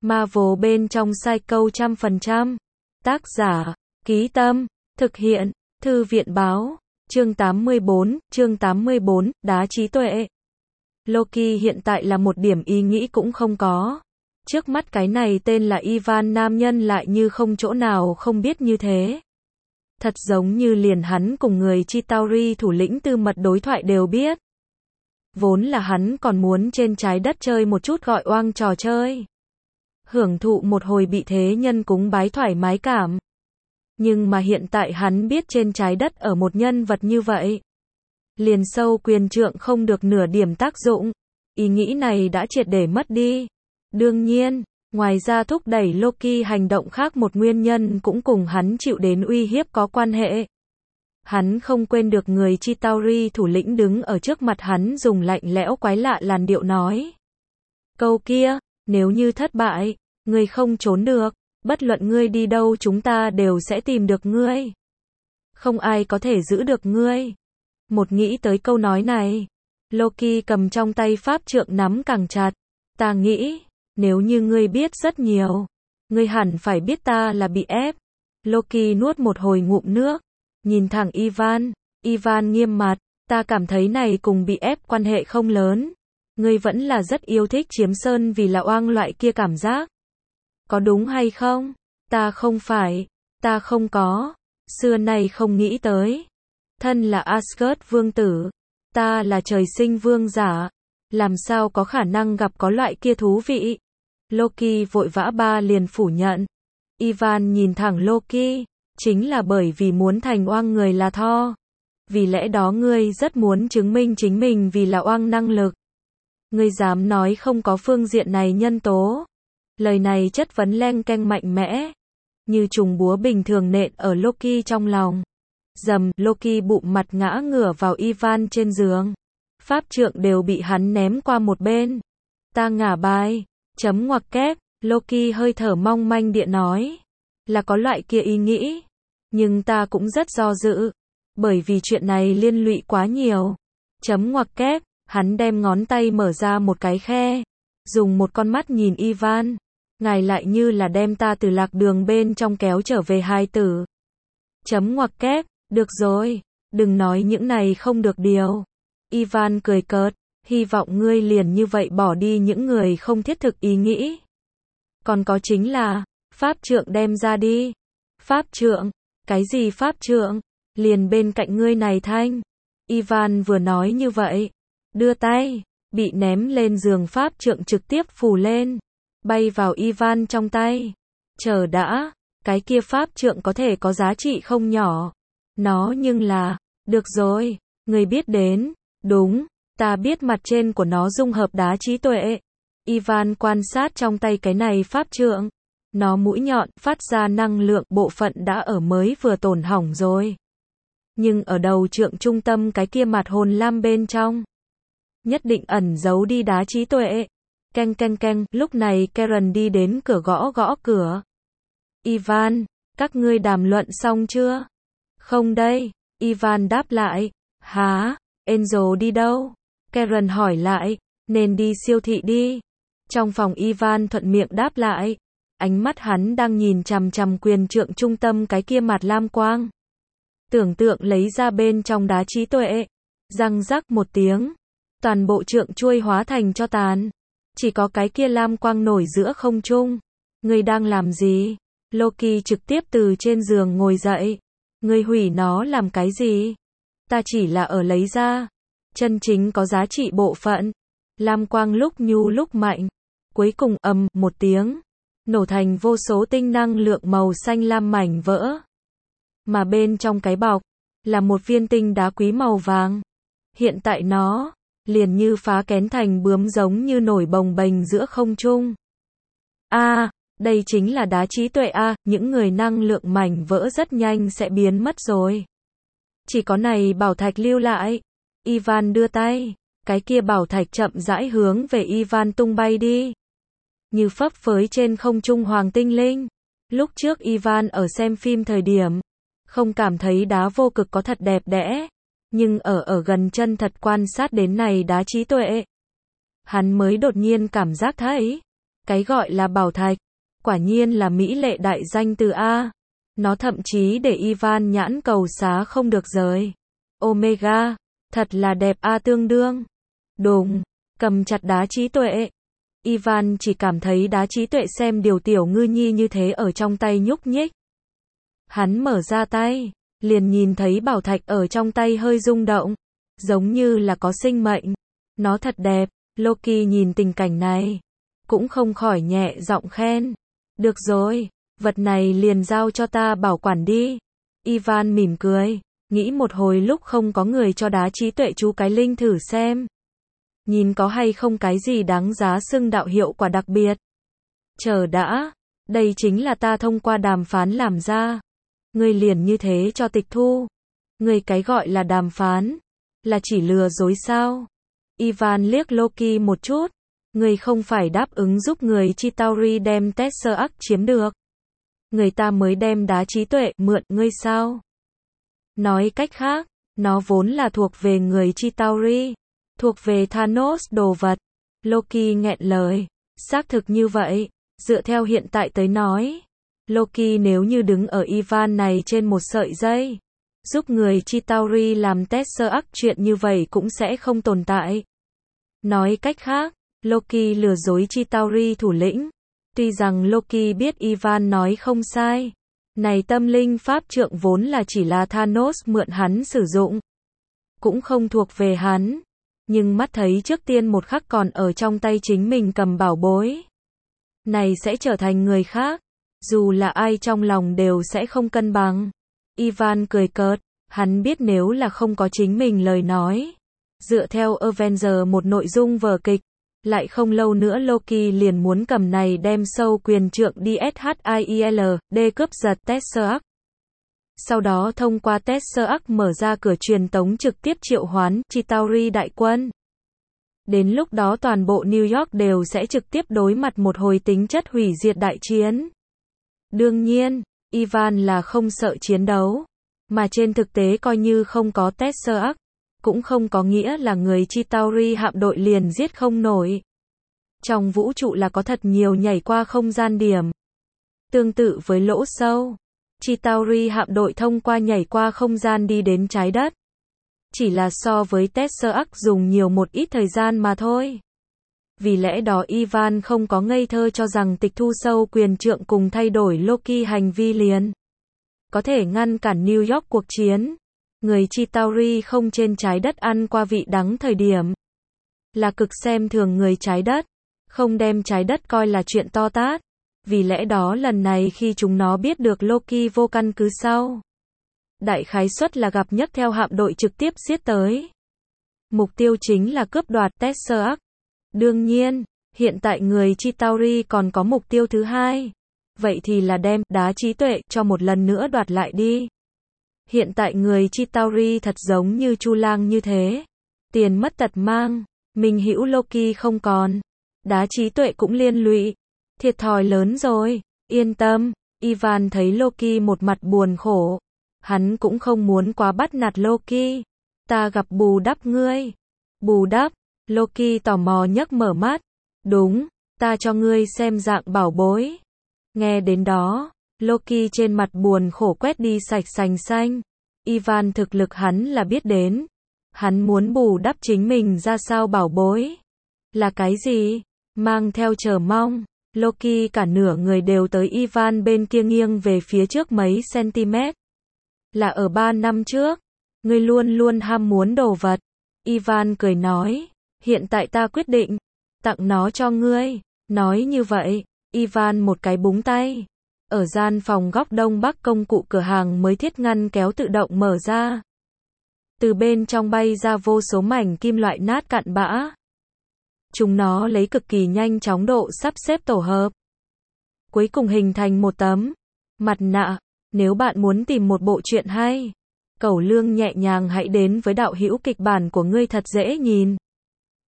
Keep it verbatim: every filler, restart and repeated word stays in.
Marvel bên trong Psycho trăm phần trăm. Tác giả, Ký Tâm, thực hiện, Thư viện báo, chương tám mươi bốn, chương tám mươi bốn, đá trí tuệ. Loki hiện tại là một điểm ý nghĩ cũng không có. Trước mắt cái này tên là Ivan nam nhân lại như không chỗ nào không biết như thế. Thật giống như liền hắn cùng người Chitauri thủ lĩnh tư mật đối thoại đều biết. Vốn là hắn còn muốn trên trái đất chơi một chút gọi oang trò chơi. Hưởng thụ một hồi bị thế nhân cúng bái thoải mái cảm. Nhưng mà hiện tại hắn biết trên trái đất ở một nhân vật như vậy. Liền sâu quyền trượng không được nửa điểm tác dụng. Ý nghĩ này đã triệt để mất đi. Đương nhiên, ngoài ra thúc đẩy Loki hành động khác một nguyên nhân cũng cùng hắn chịu đến uy hiếp có quan hệ. Hắn không quên được người Chitauri thủ lĩnh đứng ở trước mặt hắn dùng lạnh lẽo quái lạ làn điệu nói. Câu kia, nếu như thất bại, ngươi không trốn được, bất luận ngươi đi đâu chúng ta đều sẽ tìm được ngươi. Không ai có thể giữ được ngươi. Một nghĩ tới câu nói này, Loki cầm trong tay pháp trượng nắm càng chặt. Ta nghĩ, nếu như ngươi biết rất nhiều, ngươi hẳn phải biết ta là bị ép. Loki nuốt một hồi ngụm nước, nhìn thẳng Ivan. Ivan nghiêm mặt, ta cảm thấy này cùng bị ép quan hệ không lớn. Ngươi vẫn là rất yêu thích chiếm sơn vì là oang loại kia cảm giác. Có đúng hay không? Ta không phải, ta không có, xưa nay không nghĩ tới. Thân là Asgard vương tử, ta là trời sinh vương giả, làm sao có khả năng gặp có loại kia thú vị. Loki vội vã ba liền phủ nhận. Ivan nhìn thẳng Loki, chính là bởi vì muốn thành oang người là Thor. Vì lẽ đó ngươi rất muốn chứng minh chính mình vì là oang năng lực. Ngươi dám nói không có phương diện này nhân tố. Lời này chất vấn leng keng mạnh mẽ, như trùng búa bình thường nện ở Loki trong lòng. Dầm, Loki bụng mặt ngã ngửa vào Ivan trên giường. Pháp trượng đều bị hắn ném qua một bên. Ta ngả bài, chấm ngoặc kép, Loki hơi thở mong manh địa nói. Là có loại kia ý nghĩ, nhưng ta cũng rất do dự, bởi vì chuyện này liên lụy quá nhiều. Chấm ngoặc kép, hắn đem ngón tay mở ra một cái khe, dùng một con mắt nhìn Ivan. Ngài lại như là đem ta từ lạc đường bên trong kéo trở về hài tử. Chấm ngoặc kép, được rồi, đừng nói những này không được điều. Ivan cười cợt, hy vọng ngươi liền như vậy bỏ đi những người không thiết thực ý nghĩ. Còn có chính là, pháp trượng đem ra đi. Pháp trượng, cái gì pháp trượng? Liền bên cạnh ngươi này thanh. Ivan vừa nói như vậy, đưa tay, bị ném lên giường pháp trượng trực tiếp phủ lên. Bay vào Ivan trong tay. Chờ đã, cái kia pháp trượng có thể có giá trị không nhỏ. Nó nhưng là, được rồi, người biết đến, đúng, ta biết mặt trên của nó dung hợp đá trí tuệ. Ivan quan sát trong tay cái này pháp trượng. Nó mũi nhọn, phát ra năng lượng bộ phận đã ở mới vừa tổn hỏng rồi. Nhưng ở đầu trượng trung tâm cái kia mặt hồn lam bên trong, nhất định ẩn giấu đi đá trí tuệ. Keng keng keng, lúc này Karen đi đến cửa gõ gõ cửa. Ivan, các ngươi đàm luận xong chưa? Không đây, Ivan đáp lại. Hả, Angel đi đâu? Karen hỏi lại, nên đi siêu thị đi. Trong phòng Ivan thuận miệng đáp lại. Ánh mắt hắn đang nhìn chằm chằm quyền trượng trung tâm cái kia mặt lam quang. Tưởng tượng lấy ra bên trong đá trí tuệ. Răng rắc một tiếng. Toàn bộ trượng chuôi hóa thành cho tàn. Chỉ có cái kia lam quang nổi giữa không trung. Ngươi đang làm gì? Loki trực tiếp từ trên giường ngồi dậy. Ngươi hủy nó làm cái gì? Ta chỉ là ở lấy ra. Chân chính có giá trị bộ phận. Lam quang lúc nhu lúc mạnh. Cuối cùng ầm một tiếng. Nổ thành vô số tinh năng lượng màu xanh lam mảnh vỡ. Mà bên trong cái bọc, là một viên tinh đá quý màu vàng. Hiện tại nó liền như phá kén thành bướm giống như nổi bồng bềnh giữa không trung. A, à, đây chính là đá trí tuệ a, à, những người năng lượng mảnh vỡ rất nhanh sẽ biến mất rồi. Chỉ có này bảo thạch lưu lại. Ivan đưa tay, cái kia bảo thạch chậm rãi hướng về Ivan tung bay đi. Như phấp phới trên không trung hoàng tinh linh. Lúc trước Ivan ở xem phim thời điểm, không cảm thấy đá vô cực có thật đẹp đẽ. Nhưng ở ở gần chân thật quan sát đến này đá trí tuệ, hắn mới đột nhiên cảm giác thấy, Cái gọi là bảo thạch, quả nhiên là mỹ lệ đại danh từ A. Nó thậm chí để Ivan nhãn cầu xá không được rời. Omega, thật là đẹp A tương đương. Đùng, cầm chặt đá trí tuệ. Ivan chỉ cảm thấy đá trí tuệ xem điều tiểu ngư nhi như thế ở trong tay nhúc nhích. Hắn mở ra tay, liền nhìn thấy bảo thạch ở trong tay hơi rung động, giống như là có sinh mệnh. Nó thật đẹp. Loki nhìn tình cảnh này, cũng không khỏi nhẹ giọng khen. Được rồi, vật này liền giao cho ta bảo quản đi. Ivan mỉm cười, nghĩ một hồi lúc không có người cho đá trí tuệ chú cái linh thử xem. Nhìn có hay không cái gì đáng giá xưng đạo hiệu quả đặc biệt. Chờ đã, đây chính là ta thông qua đàm phán làm ra. Ngươi liền như thế cho tịch thu. Ngươi cái gọi là đàm phán, là chỉ lừa dối sao? Ivan liếc Loki một chút. Ngươi không phải đáp ứng giúp người Chitauri đem Tesseract chiếm được. Người ta mới đem đá trí tuệ mượn ngươi sao? Nói cách khác, nó vốn là thuộc về người Chitauri, thuộc về Thanos đồ vật. Loki nghẹn lời. Xác thực như vậy, dựa theo hiện tại tới nói. Loki nếu như đứng ở Ivan này trên một sợi dây, giúp người Chitauri làm Tesseract, chuyện như vậy cũng sẽ không tồn tại. Nói cách khác, Loki lừa dối Chitauri thủ lĩnh. Tuy rằng Loki biết Ivan nói không sai, này tâm linh pháp trượng vốn là chỉ là Thanos mượn hắn sử dụng, cũng không thuộc về hắn, nhưng mắt thấy trước tiên một khắc còn ở trong tay chính mình cầm bảo bối, này sẽ trở thành người khác, dù là ai trong lòng đều sẽ không cân bằng. Ivan cười cợt, hắn biết nếu là không có chính mình lời nói, dựa theo Avenger một nội dung vở kịch, lại không lâu nữa Loki liền muốn cầm này đem sâu quyền trượng đi SHIELD cướp giật Tesseract. Sau đó thông qua Tesseract mở ra cửa truyền tống trực tiếp triệu hoán Chitauri đại quân. Đến lúc đó toàn bộ New York đều sẽ trực tiếp đối mặt một hồi tính chất hủy diệt đại chiến. Đương nhiên, Ivan là không sợ chiến đấu, mà trên thực tế coi như không có Tesseract, cũng không có nghĩa là người Chitauri hạm đội liền giết không nổi. Trong vũ trụ là có thật nhiều nhảy qua không gian điểm. Tương tự với lỗ sâu, Chitauri hạm đội thông qua nhảy qua không gian đi đến trái đất. Chỉ là so với Tesseract dùng nhiều một ít thời gian mà thôi. Vì lẽ đó Ivan không có ngây thơ cho rằng tịch thu sâu quyền trượng cùng thay đổi Loki hành vi liền có thể ngăn cản New York cuộc chiến. Người Chitauri không trên trái đất ăn qua vị đắng thời điểm, là cực xem thường người trái đất, không đem trái đất coi là chuyện to tát. Vì lẽ đó lần này khi chúng nó biết được Loki vô căn cứ sau, đại khái suất là gặp nhấc theo hạm đội trực tiếp giết tới. Mục tiêu chính là cướp đoạt Tesseract. Đương nhiên, hiện tại người Chitauri còn có mục tiêu thứ hai. Vậy thì là đem đá trí tuệ cho một lần nữa đoạt lại đi. Hiện tại người Chitauri thật giống như Chu Lang như thế. Tiền mất tật mang, mình hữu Loki không còn. Đá trí tuệ cũng liên lụy. Thiệt thòi lớn rồi, yên tâm. Ivan thấy Loki một mặt buồn khổ. Hắn cũng không muốn quá bắt nạt Loki. Ta gặp bù đắp ngươi. Bù đắp, Loki tò mò nhấc mở mắt. Đúng, ta cho ngươi xem dạng bảo bối. Nghe đến đó, Loki trên mặt buồn khổ quét đi sạch sành xanh. Ivan thực lực hắn là biết đến. Hắn muốn bù đắp chính mình ra sao bảo bối. Là cái gì? Mang theo chờ mong, Loki cả nửa người đều tới Ivan bên kia nghiêng về phía trước mấy cm. Là ở ba năm trước, ngươi luôn luôn ham muốn đồ vật. Ivan cười nói, hiện tại ta quyết định, tặng nó cho ngươi. Nói như vậy, Ivan một cái búng tay. Ở gian phòng góc đông bắc công cụ cửa hàng mới thiết ngăn kéo tự động mở ra. Từ bên trong bay ra vô số mảnh kim loại nát cặn bã. Chúng nó lấy cực kỳ nhanh chóng độ sắp xếp tổ hợp. Cuối cùng hình thành một tấm mặt nạ. Nếu bạn muốn tìm một bộ truyện hay, cẩu lương nhẹ nhàng hãy đến với đạo hữu kịch bản của ngươi thật dễ nhìn.